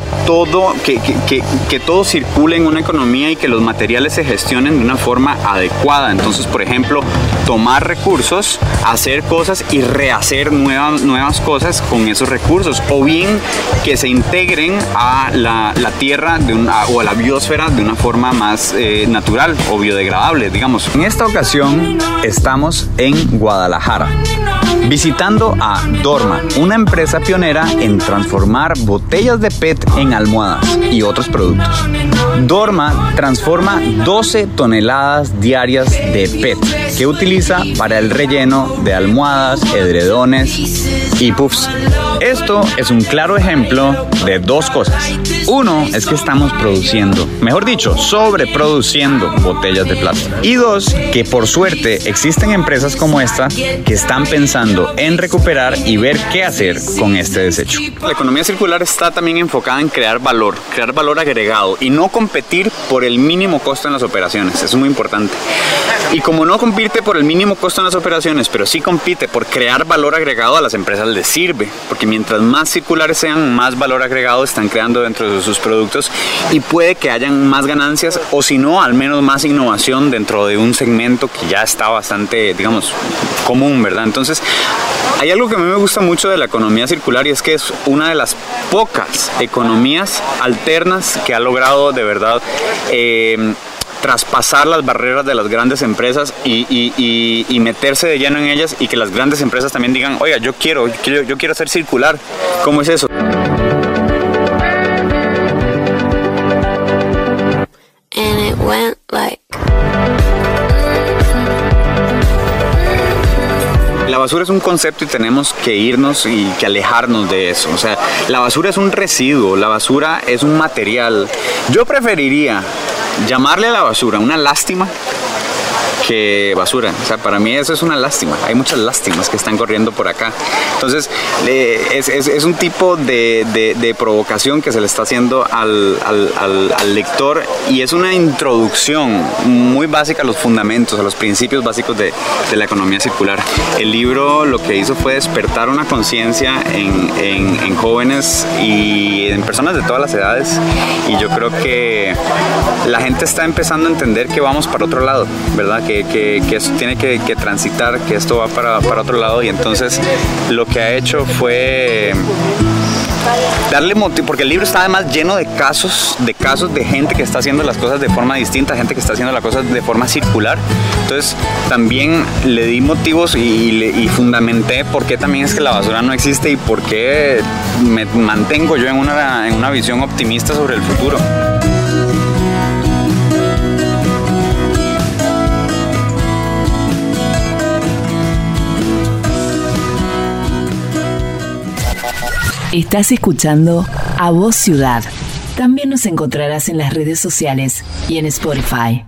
todo circule en una economía y que los materiales se gestionen de una forma adecuada. Entonces, por ejemplo, tomar recursos, hacer cosas y rehacer nuevas cosas con esos recursos, o bien que se integren a la tierra o a la biosfera de una forma más natural o biodegradable, digamos. En esta ocasión estamos en Guadalajara, visitando a Dorma, una empresa pionera en transformar botellas de PET en almohadas y otros productos. Dorma transforma 12 toneladas diarias de PET que utiliza para el relleno de almohadas, edredones y puffs. Esto es un claro ejemplo de 2 cosas. Uno es que estamos produciendo, mejor dicho, sobreproduciendo botellas de plástico. Y 2, que por suerte existen empresas como esta que están pensando en recuperar y ver qué hacer con este desecho. La economía circular está también enfocada en crear valor agregado y no competir por el mínimo costo en las operaciones. Eso es muy importante. Y como no compite por el mínimo costo en las operaciones, pero sí compite por crear valor agregado, a las empresas les sirve, porque mientras más circulares sean, más valor agregado están creando dentro de sus productos, y puede que hayan más ganancias, o si no, al menos más innovación dentro de un segmento que ya está bastante, digamos, común, ¿verdad? Entonces, hay algo que a mí me gusta mucho de la economía circular, y es que es una de las pocas economías alternas que ha logrado de verdad traspasar las barreras de las grandes empresas y meterse de lleno en ellas, y que las grandes empresas también digan, oiga, yo quiero ser circular. ¿Cómo es eso? And it went like... La basura es un concepto y tenemos que irnos y que alejarnos de eso. O sea, la basura es un residuo, la basura es un material. Yo preferiría llamarle a la basura una lástima que basura. O sea, para mí eso es una lástima. Hay muchas lástimas que están corriendo por acá. Entonces, es un tipo de provocación que se le está haciendo al lector, y es una introducción muy básica a los fundamentos, a los principios básicos de la economía circular. El libro lo que hizo fue despertar una conciencia en jóvenes y en personas de todas las edades, y yo creo que la gente está empezando a entender que vamos para otro lado, ¿verdad? Que esto tiene que transitar, que esto va para otro lado, y entonces lo que ha hecho fue darle motivo, porque el libro está además lleno de casos de gente que está haciendo las cosas de forma distinta, gente que está haciendo las cosas de forma circular. Entonces también le di motivos y fundamenté por qué también es que la basura no existe y por qué me mantengo yo en una visión optimista sobre el futuro. Estás escuchando A Voz Ciudad. También nos encontrarás en las redes sociales y en Spotify.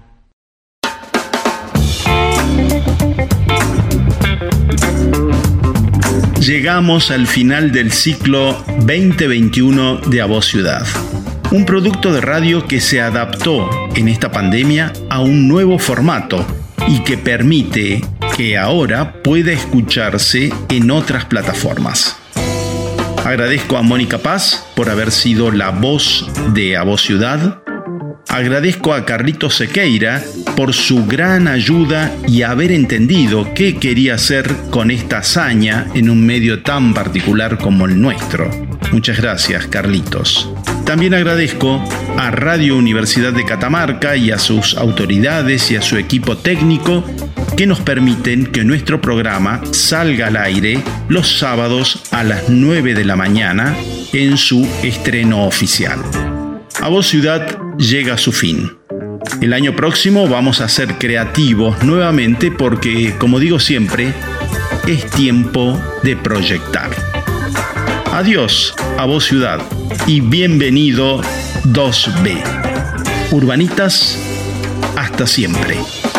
Llegamos al final del ciclo 2021 de A Voz Ciudad. Un producto de radio que se adaptó en esta pandemia a un nuevo formato y que permite que ahora pueda escucharse en otras plataformas. Agradezco a Mónica Paz por haber sido la voz de A Voz Ciudad. Agradezco a Carlitos Sequeira por su gran ayuda y haber entendido qué quería hacer con esta hazaña en un medio tan particular como el nuestro. Muchas gracias, Carlitos. También agradezco a Radio Universidad de Catamarca y a sus autoridades y a su equipo técnico que nos permiten que nuestro programa salga al aire los sábados a las 9 de la mañana en su estreno oficial. A Voz Ciudad llega a su fin. El año próximo vamos a ser creativos nuevamente porque, como digo siempre, es tiempo de proyectar. Adiós, A Voz Ciudad, y bienvenido 2B. Urbanitas, hasta siempre.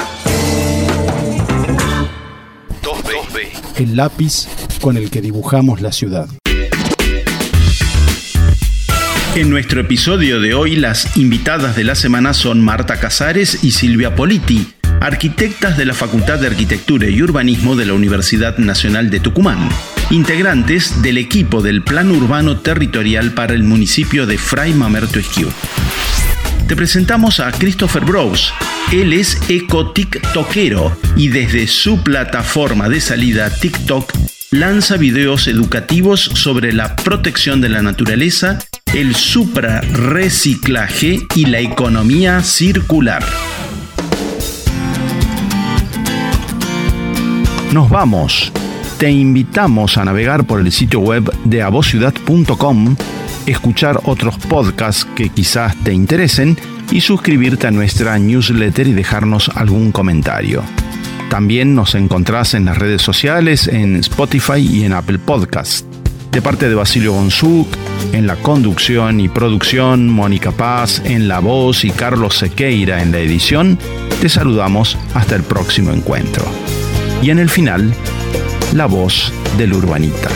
2B. El lápiz con el que dibujamos la ciudad. En nuestro episodio de hoy, las invitadas de la semana son Marta Casares y Silvia Politi, arquitectas de la Facultad de Arquitectura y Urbanismo de la Universidad Nacional de Tucumán, integrantes del equipo del Plan Urbano Territorial para el municipio de Fray Mamerto Esquiú. Te presentamos a Christopher Brose. Él es eco-tiktokero y desde su plataforma de salida TikTok lanza videos educativos sobre la protección de la naturaleza, el suprarreciclaje y la economía circular. Nos vamos. Te invitamos a navegar por el sitio web de avozciudad.com, escuchar otros podcasts que quizás te interesen y suscribirte a nuestra newsletter y dejarnos algún comentario. También nos encontrás en las redes sociales, en Spotify y en Apple Podcasts. De parte de Basilio Gonzuk, en la conducción y producción, Mónica Paz en la voz y Carlos Sequeira en la edición, te saludamos hasta el próximo encuentro. Y en el final, la voz del urbanita.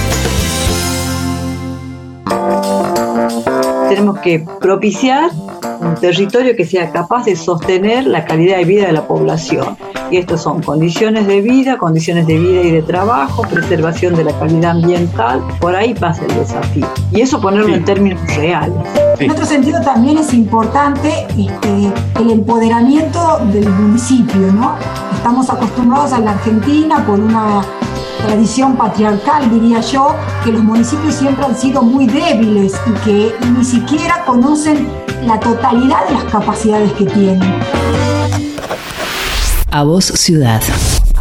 Tenemos que propiciar un territorio que sea capaz de sostener la calidad de vida de la población. Y estos son condiciones de vida y de trabajo, preservación de la calidad ambiental. Por ahí pasa el desafío. Y eso ponerlo en términos reales. En otro sentido también es importante el empoderamiento del municipio, ¿no? Estamos acostumbrados a la Argentina por una tradición patriarcal, diría yo, que los municipios siempre han sido muy débiles y que ni siquiera conocen la totalidad de las capacidades que tienen. A Vos Ciudad.